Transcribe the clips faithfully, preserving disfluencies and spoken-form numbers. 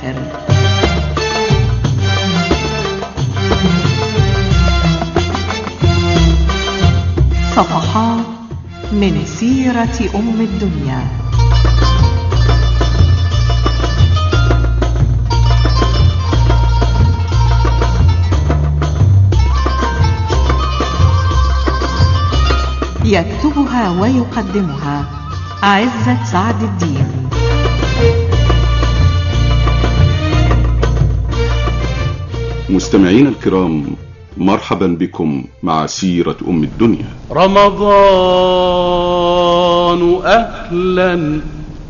الساحر. صفحات من سيرة أم الدنيا. يكتبها ويقدمها عزت سعد الدين. مستمعين الكرام، مرحبا بكم مع سيرة أم الدنيا. رمضان أهلا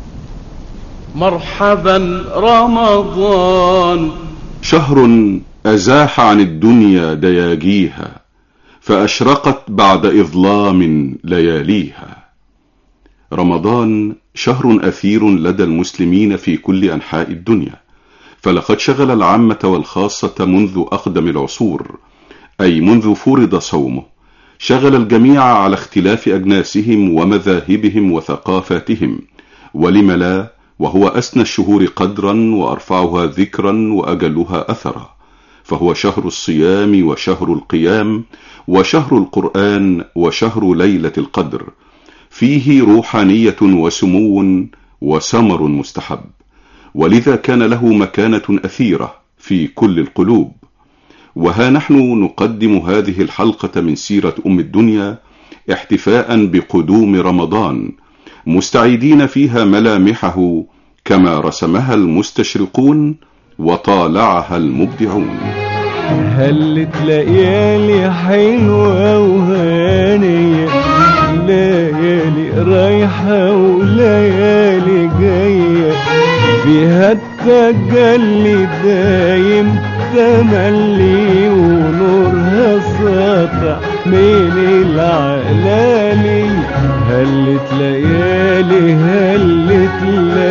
مرحبا رمضان. شهر أزاح عن الدنيا دياجيها، فأشرقت بعد إظلام لياليها. رمضان شهر أثير لدى المسلمين في كل أنحاء الدنيا، فلقد شغل العامة والخاصة منذ أقدم العصور، أي منذ فرض صومه. شغل الجميع على اختلاف أجناسهم ومذاهبهم وثقافاتهم، ولم لا، وهو أسنى الشهور قدرا وأرفعها ذكرا وأجلها أثرا، فهو شهر الصيام وشهر القيام وشهر القرآن وشهر ليلة القدر، فيه روحانية وسمو وسمر مستحب، ولذا كان له مكانة أثيرة في كل القلوب. وها نحن نقدم هذه الحلقة من سيرة أم الدنيا احتفاء بقدوم رمضان، مستعيدين فيها ملامحه كما رسمها المستشرقون وطالعها المبدعون. هلت ليالي حلوة وهانية، ليالي رايحة وليالي جاية، فيها التجلي دايم تملي ونورها ساطع من العلالي. هلت ليالي هلت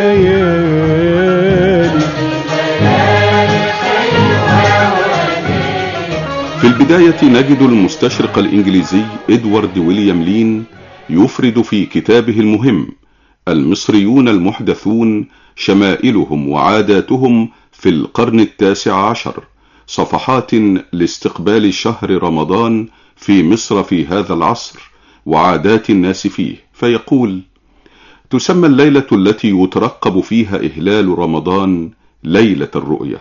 ليالي. في البداية نجد المستشرق الإنجليزي إدوارد ويليام لين يفرد في كتابه المهم المصريون المحدثون شمائلهم وعاداتهم في القرن التاسع عشر، صفحات لاستقبال شهر رمضان في مصر في هذا العصر وعادات الناس فيه. فيقول: تسمى الليلة التي يترقب فيها إهلال رمضان ليلة الرؤية،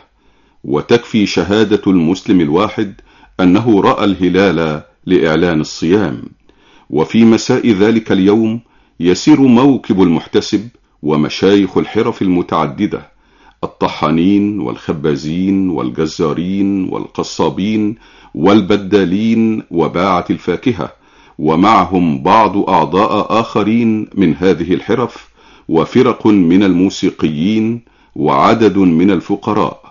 وتكفي شهادة المسلم الواحد أنه رأى الهلال لإعلان الصيام. وفي مساء ذلك اليوم يسير موكب المحتسب ومشايخ الحرف المتعددة، الطحانين والخبازين والجزارين والقصابين والبدالين وباعة الفاكهة، ومعهم بعض أعضاء آخرين من هذه الحرف، وفرق من الموسيقيين، وعدد من الفقراء،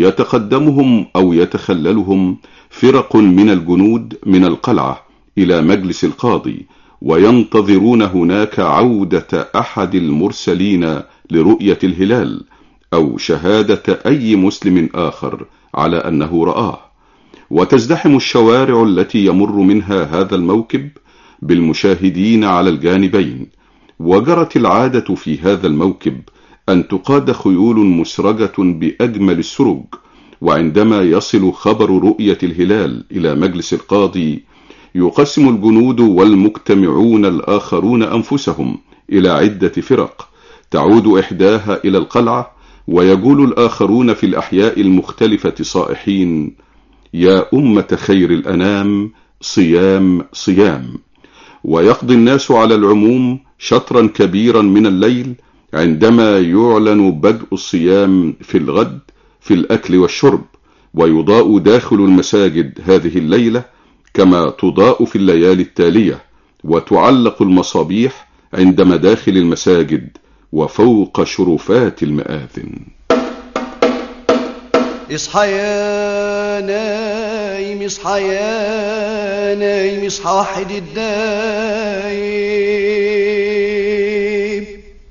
يتقدمهم أو يتخللهم فرق من الجنود من القلعة إلى مجلس القاضي، وينتظرون هناك عودة أحد المرسلين لرؤية الهلال أو شهادة أي مسلم آخر على أنه رآه. وتزدحم الشوارع التي يمر منها هذا الموكب بالمشاهدين على الجانبين. وجرت العادة في هذا الموكب أن تقاد خيول مسرجة بأجمل السرج، وعندما يصل خبر رؤية الهلال إلى مجلس القاضي يقسم الجنود والمجتمعون الآخرون أنفسهم إلى عدة فرق، تعود إحداها إلى القلعة، ويقول الآخرون في الأحياء المختلفة صائحين: يا أمة خير الأنام، صيام صيام. ويقضي الناس على العموم شطرا كبيرا من الليل عندما يعلن بدء الصيام في الغد في الأكل والشرب، ويضاء داخل المساجد هذه الليلة كما تضاء في الليالي التالية، وتعلق المصابيح عند مداخل المساجد وفوق شرفات المآذن. اصحى يا نايم، اصحى يا نايم، اصحى وحد الدايم،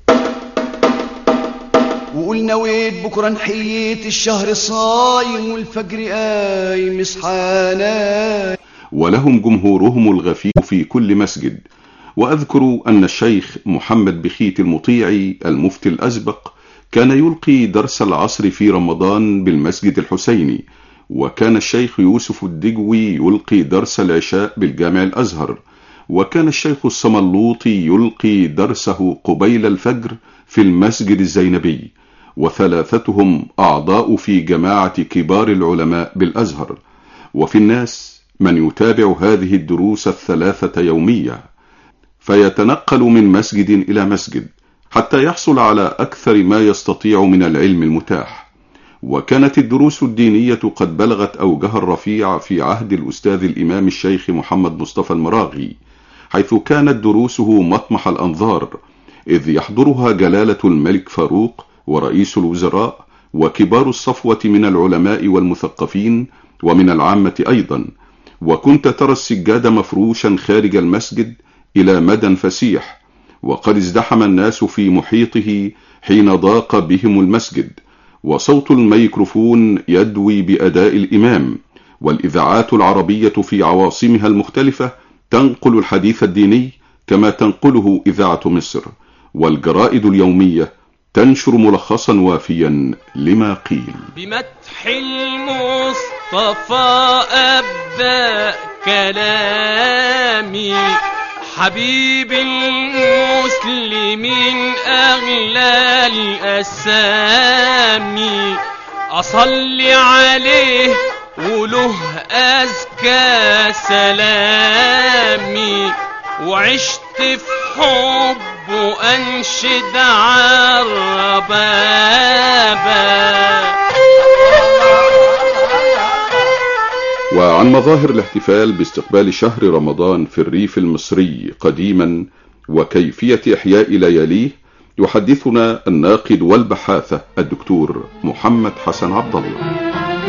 وقول نويت بكره نحيت الشهر صايم والفجر قايم. اصحى يا نايم. ولهم جمهورهم الغفير في كل مسجد. وأذكر أن الشيخ محمد بخيت المطيعي المفتي الأسبق كان يلقي درس العصر في رمضان بالمسجد الحسيني، وكان الشيخ يوسف الدجوي يلقي درس العشاء بالجامع الأزهر، وكان الشيخ الصملوطي يلقي درسه قبيل الفجر في المسجد الزينبي، وثلاثتهم أعضاء في جماعة كبار العلماء بالأزهر. وفي الناس من يتابع هذه الدروس الثلاثة يومية، فيتنقل من مسجد إلى مسجد حتى يحصل على أكثر ما يستطيع من العلم المتاح. وكانت الدروس الدينية قد بلغت أوجها الرفيع في عهد الأستاذ الإمام الشيخ محمد مصطفى المراغي، حيث كانت دروسه مطمح الأنظار، إذ يحضرها جلالة الملك فاروق ورئيس الوزراء وكبار الصفوة من العلماء والمثقفين ومن العامة أيضا. وكنت ترى السجاد مفروشا خارج المسجد إلى مدى فسيح، وقد ازدحم الناس في محيطه حين ضاق بهم المسجد، وصوت الميكروفون يدوي بأداء الإمام، والإذاعات العربية في عواصمها المختلفة تنقل الحديث الديني كما تنقله إذاعة مصر، والجرائد اليومية تنشر ملخصا وافيا لما قيل. بمدح المصطفى أبدأ كلامي، حبيب المسلمين أغلى الأسامي، أصلي عليه وله أزكى سلامي، وعشت في حبه أنشد عالربابة. وعن مظاهر الاحتفال باستقبال شهر رمضان في الريف المصري قديما وكيفية إحياء لياليه يحدثنا الناقد والبحاثة الدكتور محمد حسن عبد الله.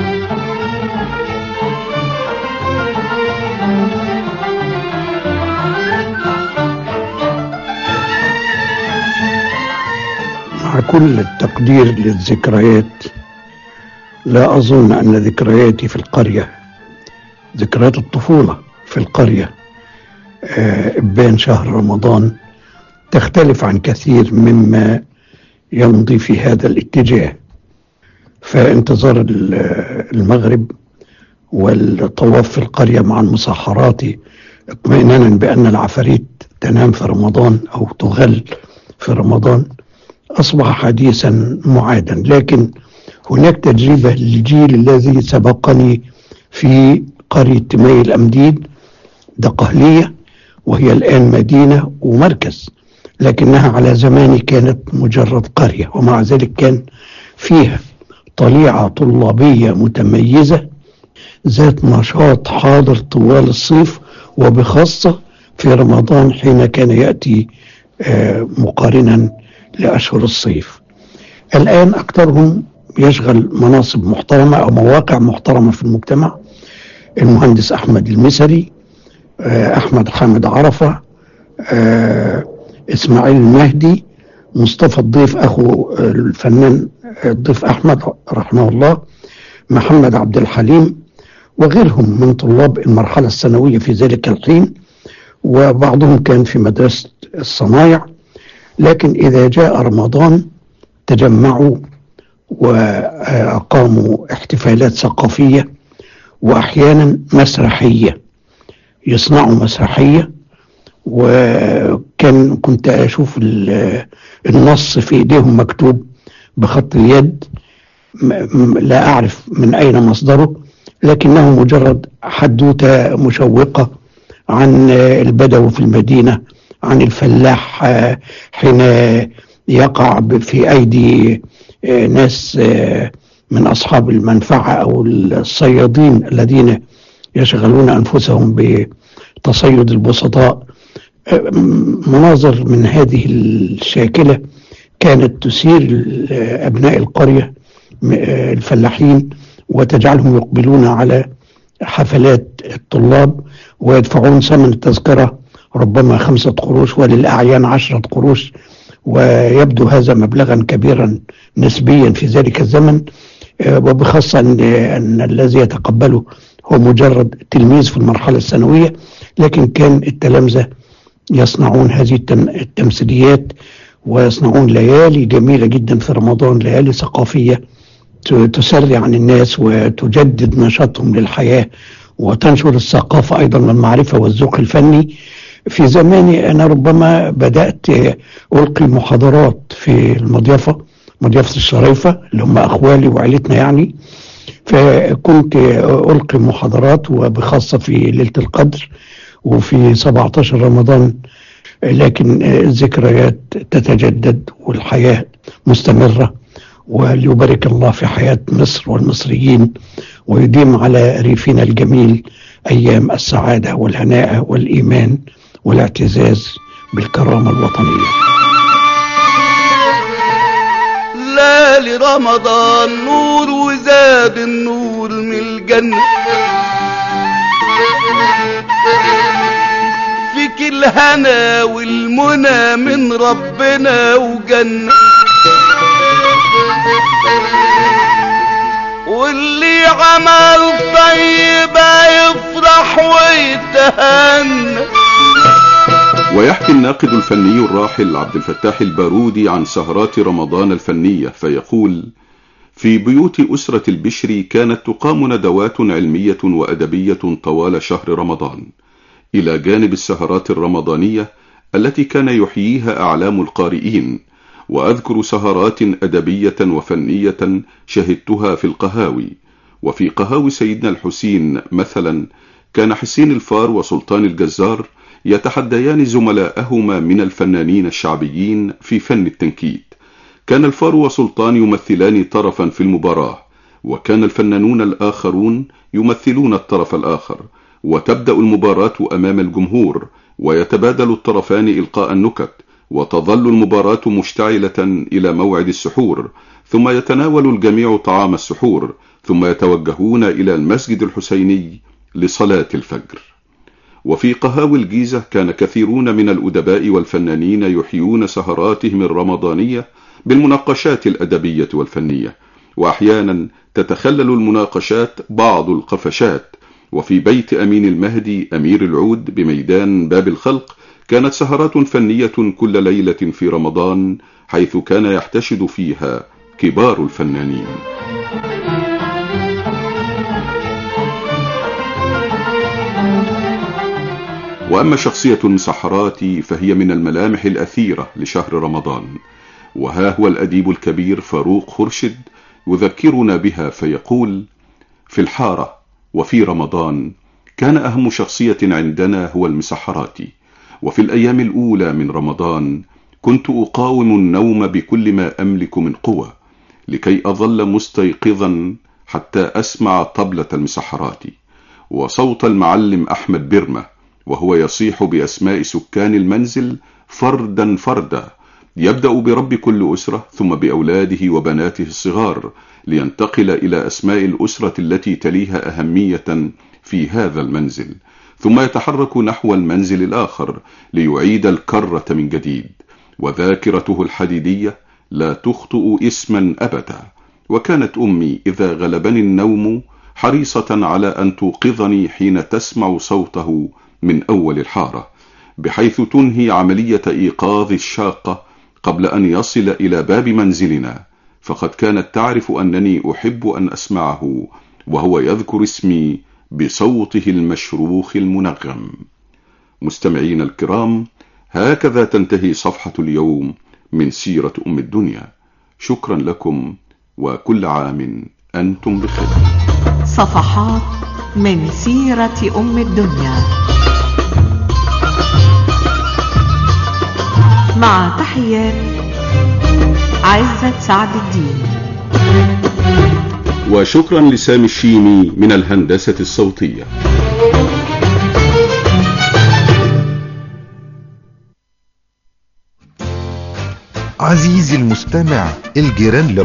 مع كل التقدير للذكريات، لا أظن أن ذكرياتي في القرية، ذكريات الطفولة في القرية إبان شهر رمضان، تختلف عن كثير مما يمضي في هذا الاتجاه. فانتظار المغرب والطواف في القرية مع المسحرات اطمئنانا بأن العفاريت تنام في رمضان أو تغل في رمضان أصبح حديثا معادا. لكن هناك تجربة للجيل الذي سبقني في قرية تمي الأمديد دقهلية، وهي الآن مدينة ومركز، لكنها على زماني كانت مجرد قرية، ومع ذلك كان فيها طليعة طلابية متميزة ذات نشاط حاضر طوال الصيف، وبخاصة في رمضان حين كان يأتي مقارنا لأشهر الصيف. الآن أكثرهم يشغل مناصب محترمة أو مواقع محترمة في المجتمع: المهندس أحمد المسري، أحمد حامد عرفة، إسماعيل المهدي، مصطفى الضيف أخو الفنان الضيف أحمد رحمه الله، محمد عبد الحليم، وغيرهم من طلاب المرحلة الثانوية في ذلك الحين، وبعضهم كان في مدرسة الصنايع. لكن إذا جاء رمضان تجمعوا وأقاموا احتفالات ثقافية وأحيانا مسرحية، يصنعوا مسرحية، وكان كنت أشوف النص في إيديهم مكتوب بخط اليد، لا أعرف من أين مصدره، لكنه مجرد حدوتة مشوقة عن البدو في المدينة، عن الفلاح حين يقع في أيدي ناس من أصحاب المنفعة أو الصيادين الذين يشغلون أنفسهم بتصيد البسطاء. مناظر من هذه الشاكلة كانت تثير أبناء القرية الفلاحين وتجعلهم يقبلون على حفلات الطلاب ويدفعون ثمن التذكرة ربما خمسة قروش وللأعيان عشرة قروش، ويبدو هذا مبلغا كبيرا نسبيا في ذلك الزمن، وبخاصة أن, أن الذي يتقبله هو مجرد تلميذ في المرحلة الثانوية. لكن كان التلامذة يصنعون هذه التمثيليات ويصنعون ليالي جميلة جدا في رمضان، ليالي ثقافية تسري عن الناس وتجدد نشاطهم للحياة وتنشر الثقافة أيضا والمعرفة والذوق الفني. في زماني أنا ربما بدأت ألقي محاضرات في المضيافة، مضيافة الشريفة اللي هم أخوالي وعائلتنا يعني، فكنت ألقي محاضرات وبخاصة في ليلة القدر وفي سبعة عشر رمضان، لكن الذكريات تتجدد والحياة مستمرة، وليبارك الله في حياة مصر والمصريين ويديم على ريفنا الجميل أيام السعادة والهناء والإيمان والاعتزاز بالكرامة الوطنية. ليالي رمضان نور وزاد النور من الجنة، فيك الهنا والمنى من ربنا وجنة، واللي عمل طيب يفرح ويتهنى. ويحكي الناقد الفني الراحل عبد الفتاح البارودي عن سهرات رمضان الفنية فيقول: في بيوت أسرة البشري كانت تقام ندوات علمية وأدبية طوال شهر رمضان، إلى جانب السهرات الرمضانية التي كان يحييها أعلام القارئين. وأذكر سهرات أدبية وفنية شهدتها في القهاوي، وفي قهاوي سيدنا الحسين مثلا كان حسين الفار وسلطان الجزار يتحديان زملاءهما من الفنانين الشعبيين في فن التنكيت. كان الفار وسلطان يمثلان طرفا في المباراة، وكان الفنانون الآخرون يمثلون الطرف الآخر، وتبدأ المباراة أمام الجمهور ويتبادل الطرفان إلقاء النكت، وتظل المباراة مشتعلة إلى موعد السحور، ثم يتناول الجميع طعام السحور، ثم يتوجهون إلى المسجد الحسيني لصلاة الفجر. وفي قهاوي الجيزة كان كثيرون من الأدباء والفنانين يحيون سهراتهم الرمضانية بالمناقشات الأدبية والفنية، وأحيانا تتخلل المناقشات بعض القفشات. وفي بيت أمين المهدي أمير العود بميدان باب الخلق كانت سهرات فنية كل ليلة في رمضان، حيث كان يحتشد فيها كبار الفنانين. وأما شخصية المسحرات فهي من الملامح الأثيرة لشهر رمضان، وها هو الأديب الكبير فاروق خرشد يذكرنا بها فيقول: في الحارة وفي رمضان كان أهم شخصية عندنا هو المسحرات، وفي الأيام الأولى من رمضان كنت أقاوم النوم بكل ما أملك من قوة لكي أظل مستيقظا حتى أسمع طبلة المسحرات وصوت المعلم أحمد برمة وهو يصيح بأسماء سكان المنزل فردا فردا، يبدأ برب كل أسرة ثم بأولاده وبناته الصغار، لينتقل إلى أسماء الأسرة التي تليها أهمية في هذا المنزل، ثم يتحرك نحو المنزل الآخر ليعيد الكرة من جديد. وذاكرته الحديدية لا تخطئ اسما أبدا. وكانت أمي إذا غلبني النوم حريصة على أن توقظني حين تسمع صوته من أول الحارة، بحيث تنهي عملية إيقاظ الشاقة قبل أن يصل إلى باب منزلنا، فقد كانت تعرف أنني أحب أن أسمعه وهو يذكر اسمي بصوته المشروخ المنغم. مستمعين الكرام، هكذا تنتهي صفحة اليوم من سيرة أم الدنيا. شكرا لكم وكل عام أنتم بخير. صفحات من سيرة أم الدنيا مع تحيات عزت سعد الدين. وشكرا لسامي الشيمي من الهندسة الصوتية. عزيزي المستمع، الجيران